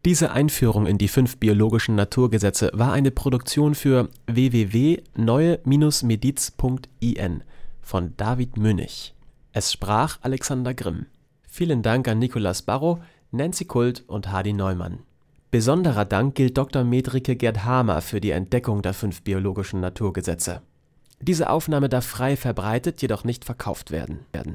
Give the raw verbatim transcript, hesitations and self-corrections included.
Diese Einführung in die fünf biologischen Naturgesetze war eine Produktion für w w w punkt neue Mediz punkt i n von David Münnig. Es sprach Alexander Grimm. Vielen Dank an Nicolas Barrow, Nancy Kult und Hadi Neumann. Besonderer Dank gilt Doktor Medrike Gerd-Hamer für die Entdeckung der fünf biologischen Naturgesetze. Diese Aufnahme darf frei verbreitet, jedoch nicht verkauft werden